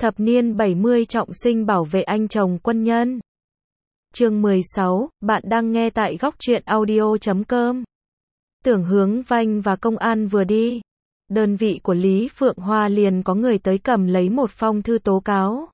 Thập niên 70 trọng sinh bảo vệ anh chồng quân nhân. Chương 16, bạn đang nghe tại góc truyện audio.com. Tưởng Hướng Vanh và công an vừa đi, đơn vị của Lý Phượng Hoa liền có người tới cầm lấy một phong thư tố cáo.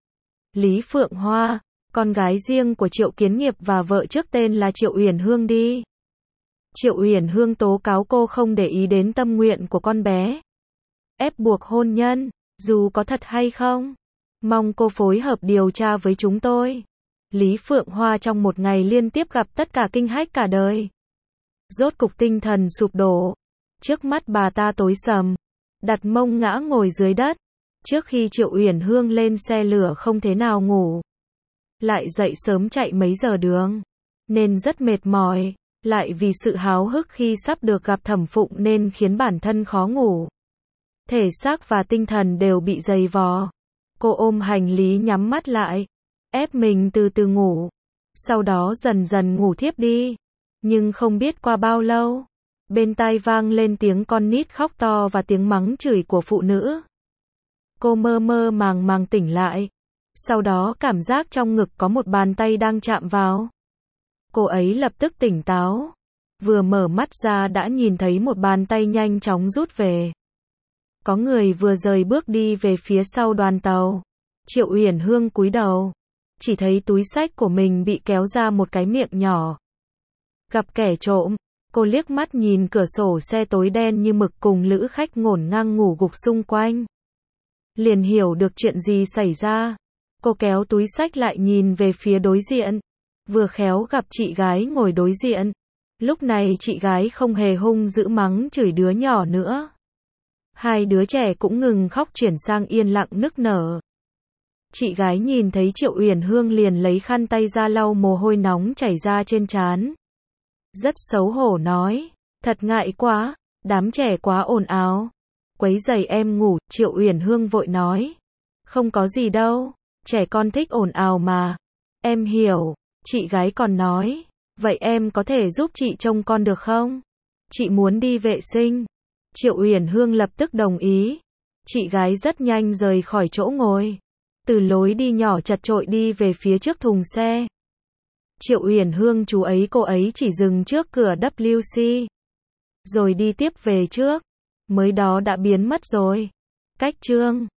Lý Phượng Hoa, con gái riêng của Triệu Kiến Nghiệp và vợ trước tên là Triệu Uyển Hương đi. Triệu Uyển Hương tố cáo cô không để ý đến tâm nguyện của con bé, ép buộc hôn nhân, dù có thật hay không. Mong cô phối hợp điều tra với chúng tôi. Lý Phượng Hoa trong một ngày liên tiếp gặp tất cả kinh hách cả đời, rốt cục tinh thần sụp đổ. Trước mắt bà ta tối sầm, đặt mông ngã ngồi dưới đất. Trước khi Triệu Uyển Hương lên xe lửa không thế nào ngủ, lại dậy sớm chạy mấy giờ đường, nên rất mệt mỏi, lại vì sự háo hức khi sắp được gặp Thẩm Phụng nên khiến bản thân khó ngủ. Thể xác và tinh thần đều bị dày vò. Cô ôm hành lý nhắm mắt lại, ép mình từ từ ngủ, sau đó dần dần ngủ thiếp đi. Nhưng không biết qua bao lâu, bên tai vang lên tiếng con nít khóc to và tiếng mắng chửi của phụ nữ. Cô mơ mơ màng màng tỉnh lại, sau đó cảm giác trong ngực có một bàn tay đang chạm vào. Cô ấy lập tức tỉnh táo, vừa mở mắt ra đã nhìn thấy một bàn tay nhanh chóng rút về. Có người vừa rời bước đi về phía sau đoàn tàu. Triệu Uyển Hương cúi đầu, chỉ thấy túi xách của mình bị kéo ra một cái miệng nhỏ. Gặp kẻ trộm, cô liếc mắt nhìn cửa sổ xe tối đen như mực cùng lữ khách ngổn ngang ngủ gục xung quanh, liền hiểu được chuyện gì xảy ra. Cô kéo túi xách lại nhìn về phía đối diện, vừa khéo gặp chị gái ngồi đối diện. Lúc này chị gái không hề hung dữ mắng chửi đứa nhỏ nữa. Hai đứa trẻ cũng ngừng khóc chuyển sang yên lặng nức nở. Chị gái nhìn thấy Triệu Uyển Hương liền lấy khăn tay ra lau mồ hôi nóng chảy ra trên trán. Rất xấu hổ nói, thật ngại quá, đám trẻ quá ồn ào, quấy rầy em ngủ. Triệu Uyển Hương vội nói, không có gì đâu, trẻ con thích ồn ào mà, em hiểu. Chị gái còn nói, vậy em có thể giúp chị trông con được không? Chị muốn đi vệ sinh. Triệu Uyển Hương lập tức đồng ý. Chị gái rất nhanh rời khỏi chỗ ngồi, từ lối đi nhỏ chật chội đi về phía trước thùng xe. Triệu Uyển Hương cô ấy chỉ dừng trước cửa WC, rồi đi tiếp về trước, mới đó đã biến mất rồi. Cách chương